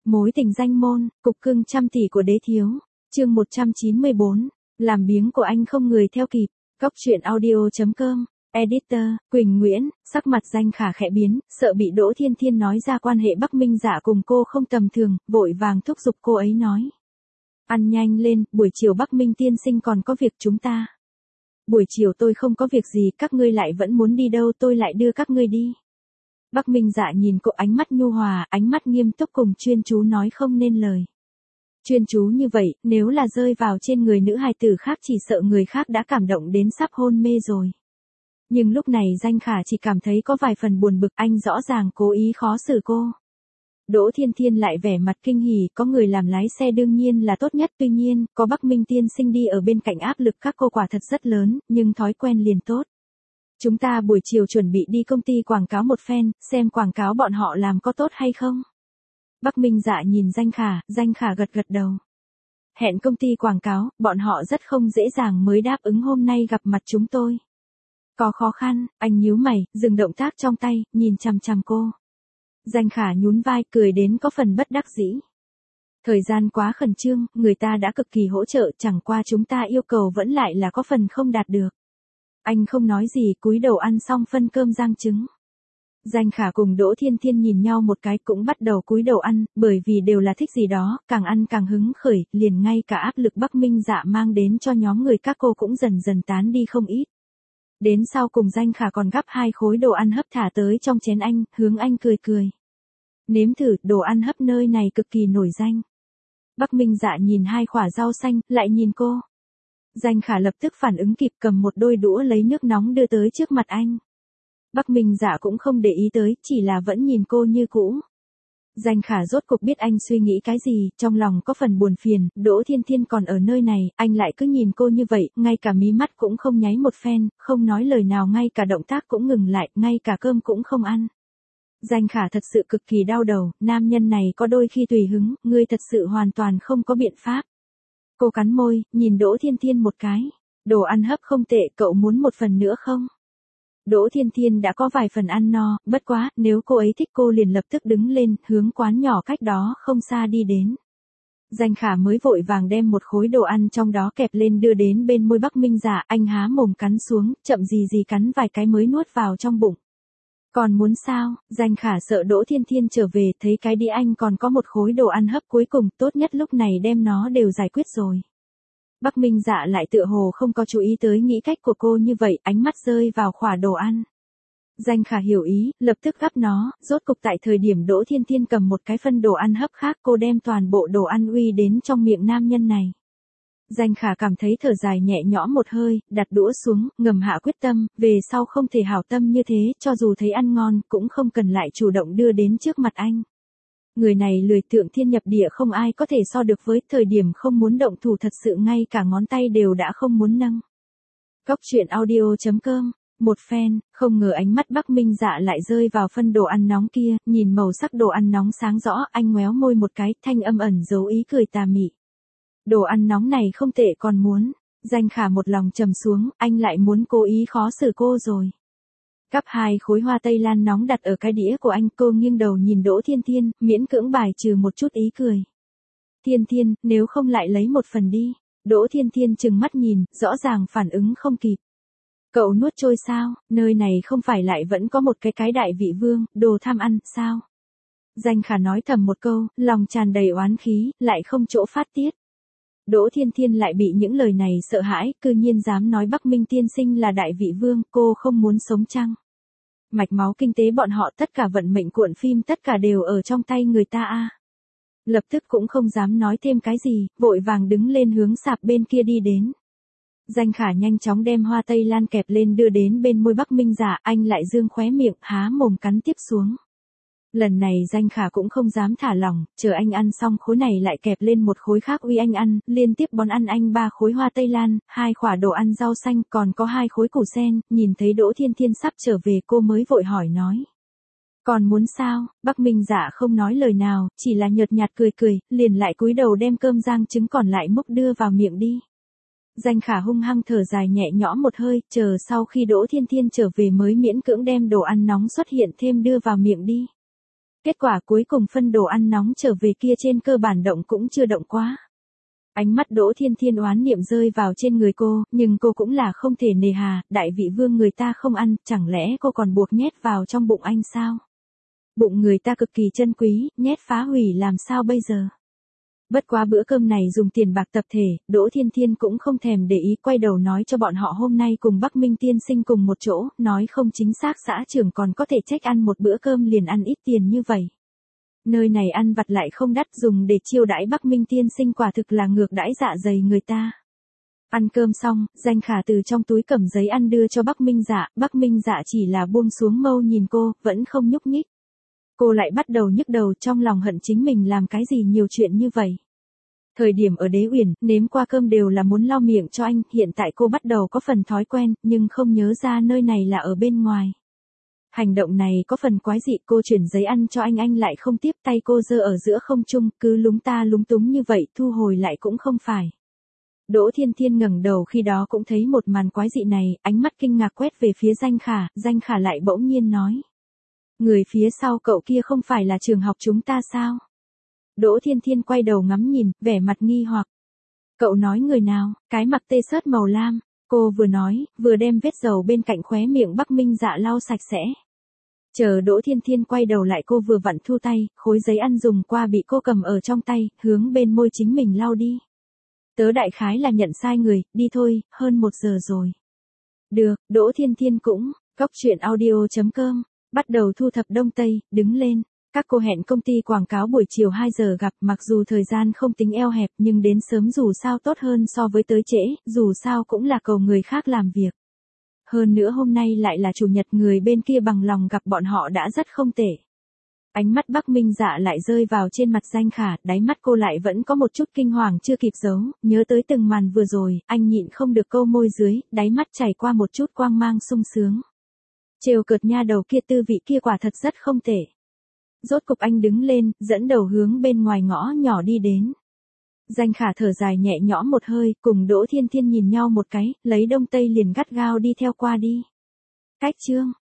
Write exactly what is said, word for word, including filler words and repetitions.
Mối tình danh môn, cục cưng trăm tỷ của đế thiếu. Chương một trăm chín mươi bốn. Làm biếng của anh không người theo kịp. Góc truyện audio chấm com. Editor, Quỳnh Nguyễn. Sắc mặt Danh Khả khẽ biến, sợ bị Đỗ Thiên Thiên nói ra quan hệ Bắc Minh Dạ cùng cô không tầm thường, vội vàng thúc giục cô ấy nói. Ăn nhanh lên, buổi chiều Bắc Minh tiên sinh còn có việc chúng ta. Buổi chiều tôi không có việc gì, các ngươi lại vẫn muốn đi đâu, tôi lại đưa các ngươi đi. Bắc Minh Dạ nhìn cô, ánh mắt nhu hòa, ánh mắt nghiêm túc cùng chuyên chú nói không nên lời. Chuyên chú như vậy, nếu là rơi vào trên người nữ hài tử khác chỉ sợ người khác đã cảm động đến sắp hôn mê rồi. Nhưng lúc này Danh Khả chỉ cảm thấy có vài phần buồn bực, anh rõ ràng cố ý khó xử cô. Đỗ Thiên Thiên lại vẻ mặt kinh hỉ, có người làm lái xe đương nhiên là tốt nhất, tuy nhiên, có Bắc Minh tiên sinh đi ở bên cạnh áp lực các cô quả thật rất lớn, nhưng thói quen liền tốt. Chúng ta buổi chiều chuẩn bị đi công ty quảng cáo một phen, xem quảng cáo bọn họ làm có tốt hay không. Bắc Minh Dạ nhìn Danh Khả, Danh Khả gật gật đầu. Hẹn công ty quảng cáo, bọn họ rất không dễ dàng mới đáp ứng hôm nay gặp mặt chúng tôi. Có khó khăn, anh nhíu mày, dừng động tác trong tay, nhìn chằm chằm cô. Danh Khả nhún vai, cười đến có phần bất đắc dĩ. Thời gian quá khẩn trương, người ta đã cực kỳ hỗ trợ, chẳng qua chúng ta yêu cầu vẫn lại là có phần không đạt được. Anh không nói gì, cúi đầu ăn xong phân cơm rang trứng. Danh Khả cùng Đỗ Thiên Thiên nhìn nhau một cái cũng bắt đầu cúi đầu ăn, bởi vì đều là thích gì đó, càng ăn càng hứng khởi, liền ngay cả áp lực Bắc Minh Dạ mang đến cho nhóm người các cô cũng dần dần tán đi không ít. Đến sau cùng Danh Khả còn gắp hai khối đồ ăn hấp thả tới trong chén anh, hướng anh cười cười. Nếm thử, đồ ăn hấp nơi này cực kỳ nổi danh. Bắc Minh Dạ nhìn hai quả rau xanh, lại nhìn cô. Danh Khả lập tức phản ứng kịp, cầm một đôi đũa lấy nước nóng đưa tới trước mặt anh. Bắc Minh Dạ cũng không để ý tới, chỉ là vẫn nhìn cô như cũ. Danh Khả rốt cuộc biết anh suy nghĩ cái gì, trong lòng có phần buồn phiền, Đỗ Thiên Thiên còn ở nơi này, anh lại cứ nhìn cô như vậy, ngay cả mí mắt cũng không nháy một phen, không nói lời nào, ngay cả động tác cũng ngừng lại, ngay cả cơm cũng không ăn. Danh Khả thật sự cực kỳ đau đầu, nam nhân này có đôi khi tùy hứng, ngươi thật sự hoàn toàn không có biện pháp. Cô cắn môi, nhìn Đỗ Thiên Thiên một cái. Đồ ăn hấp không tệ, cậu muốn một phần nữa không? Đỗ Thiên Thiên đã có vài phần ăn no, bất quá, nếu cô ấy thích cô liền lập tức đứng lên, hướng quán nhỏ cách đó không xa đi đến. Danh Khả mới vội vàng đem một khối đồ ăn trong đó kẹp lên đưa đến bên môi Bắc Minh Dạ, anh há mồm cắn xuống, chậm gì gì cắn vài cái mới nuốt vào trong bụng. Còn muốn sao? Danh Khả sợ Đỗ Thiên Thiên trở về, thấy cái đĩa anh còn có một khối đồ ăn hấp cuối cùng, tốt nhất lúc này đem nó đều giải quyết rồi. Bắc Minh Dạ lại tựa hồ không có chú ý tới nghĩ cách của cô như vậy, ánh mắt rơi vào khỏa đồ ăn. Danh Khả hiểu ý, lập tức gắp nó, rốt cục tại thời điểm Đỗ Thiên Thiên cầm một cái phân đồ ăn hấp khác, cô đem toàn bộ đồ ăn uy đến trong miệng nam nhân này. Danh Khả cảm thấy thở dài nhẹ nhõm một hơi, đặt đũa xuống, ngầm hạ quyết tâm, về sau không thể hảo tâm như thế, cho dù thấy ăn ngon, cũng không cần lại chủ động đưa đến trước mặt anh. Người này lười thượng thiên nhập địa, không ai có thể so được với, thời điểm không muốn động thủ thật sự ngay cả ngón tay đều đã không muốn nâng. Góc truyện audio chấm com. Một phen, không ngờ ánh mắt Bắc Minh Dạ lại rơi vào phân đồ ăn nóng kia, nhìn màu sắc đồ ăn nóng sáng rõ, anh ngoéo môi một cái, thanh âm ẩn giấu ý cười tà mị. Đồ ăn nóng này không tệ, còn muốn. Danh Khả một lòng trầm xuống, anh lại muốn cố ý khó xử cô rồi. Gắp hai khối hoa tây lan nóng đặt ở cái đĩa của anh, cô nghiêng đầu nhìn Đỗ Thiên Thiên, miễn cưỡng bài trừ một chút ý cười. Thiên Thiên, nếu không lại lấy một phần đi. Đỗ Thiên Thiên trừng mắt nhìn, rõ ràng phản ứng không kịp. Cậu nuốt trôi sao, nơi này không phải lại vẫn có một cái cái đại vị vương, đồ tham ăn, sao? Danh Khả nói thầm một câu, lòng tràn đầy oán khí, lại không chỗ phát tiết. Đỗ Thiên Thiên lại bị những lời này sợ hãi, cư nhiên dám nói Bắc Minh tiên sinh là đại vị vương, cô không muốn sống chăng? Mạch máu kinh tế bọn họ, tất cả vận mệnh cuộn phim, tất cả đều ở trong tay người ta a. À. Lập tức cũng không dám nói thêm cái gì, vội vàng đứng lên hướng sạp bên kia đi đến. Danh Khả nhanh chóng đem hoa tây lan kẹp lên đưa đến bên môi Bắc Minh Dạ, anh lại dương khóe miệng, há mồm cắn tiếp xuống. Lần này Danh Khả cũng không dám thả lỏng, chờ anh ăn xong khối này lại kẹp lên một khối khác uy anh ăn, liên tiếp bón ăn anh ba khối hoa tây lan, hai quả đồ ăn rau xanh, còn có hai khối củ sen, nhìn thấy Đỗ Thiên Thiên sắp trở về cô mới vội hỏi nói. Còn muốn sao? Bắc Minh Dạ không nói lời nào, chỉ là nhợt nhạt cười cười, liền lại cúi đầu đem cơm rang trứng còn lại múc đưa vào miệng đi. Danh Khả hung hăng thở dài nhẹ nhõm một hơi, chờ sau khi Đỗ Thiên Thiên trở về mới miễn cưỡng đem đồ ăn nóng xuất hiện thêm đưa vào miệng đi. Kết quả cuối cùng phân đồ ăn nóng trở về kia trên cơ bản động cũng chưa động quá. Ánh mắt Đỗ Thiên Thiên oán niệm rơi vào trên người cô, nhưng cô cũng là không thể nề hà, đại vị vương người ta không ăn, chẳng lẽ cô còn buộc nhét vào trong bụng anh sao? Bụng người ta cực kỳ chân quý, nhét phá hủy làm sao bây giờ? Bất quá bữa cơm này dùng tiền bạc tập thể, Đỗ Thiên Thiên cũng không thèm để ý, quay đầu nói cho bọn họ hôm nay cùng Bắc Minh tiên sinh cùng một chỗ, nói không chính xác xã trưởng còn có thể trách ăn một bữa cơm liền ăn ít tiền như vậy. Nơi này ăn vặt lại không đắt, dùng để chiêu đãi Bắc Minh tiên sinh quả thực là ngược đãi dạ dày người ta. Ăn cơm xong, Danh Khả từ trong túi cầm giấy ăn đưa cho Bắc Minh Dạ, Bắc Minh Dạ chỉ là buông xuống mâu nhìn cô, vẫn không nhúc nhích. Cô lại bắt đầu nhức đầu, trong lòng hận chính mình làm cái gì nhiều chuyện như vậy. Thời điểm ở Đế Uyển, nếm qua cơm đều là muốn lau miệng cho anh, hiện tại cô bắt đầu có phần thói quen, nhưng không nhớ ra nơi này là ở bên ngoài. Hành động này có phần quái dị, cô chuyển giấy ăn cho anh anh lại không tiếp, tay cô giơ ở giữa không trung, cứ lúng ta lúng túng như vậy, thu hồi lại cũng không phải. Đỗ Thiên Thiên ngẩng đầu khi đó cũng thấy một màn quái dị này, ánh mắt kinh ngạc quét về phía Danh Khả, Danh Khả lại bỗng nhiên nói. Người phía sau cậu kia không phải là trường học chúng ta sao? Đỗ Thiên Thiên quay đầu ngắm nhìn, vẻ mặt nghi hoặc. Cậu nói người nào, cái mặc tê sớt màu lam, cô vừa nói, vừa đem vết dầu bên cạnh khóe miệng Bắc Minh Dạ lau sạch sẽ. Chờ Đỗ Thiên Thiên quay đầu lại cô vừa vặn thu tay, khối giấy ăn dùng qua bị cô cầm ở trong tay, hướng bên môi chính mình lau đi. Tớ đại khái là nhận sai người, đi thôi, hơn một giờ rồi. Được, Đỗ Thiên Thiên cũng, góc truyện audio chấm com, bắt đầu thu thập đông tây, đứng lên. Các cô hẹn công ty quảng cáo buổi chiều hai giờ gặp, mặc dù thời gian không tính eo hẹp nhưng đến sớm dù sao tốt hơn so với tới trễ, dù sao cũng là cầu người khác làm việc. Hơn nữa hôm nay lại là chủ nhật, người bên kia bằng lòng gặp bọn họ đã rất không tệ. Ánh mắt Bắc Minh Dạ lại rơi vào trên mặt Danh Khả, đáy mắt cô lại vẫn có một chút kinh hoàng chưa kịp giấu, nhớ tới từng màn vừa rồi, anh nhịn không được câu môi dưới, đáy mắt chảy qua một chút quang mang sung sướng. Trêu cợt nha đầu kia, tư vị kia quả thật rất không tệ. Rốt cục anh đứng lên, dẫn đầu hướng bên ngoài ngõ nhỏ đi đến. Danh Khả thở dài nhẹ nhõm một hơi, cùng Đỗ Thiên Thiên nhìn nhau một cái, lấy đông tây liền gắt gao đi theo qua đi. Cách chương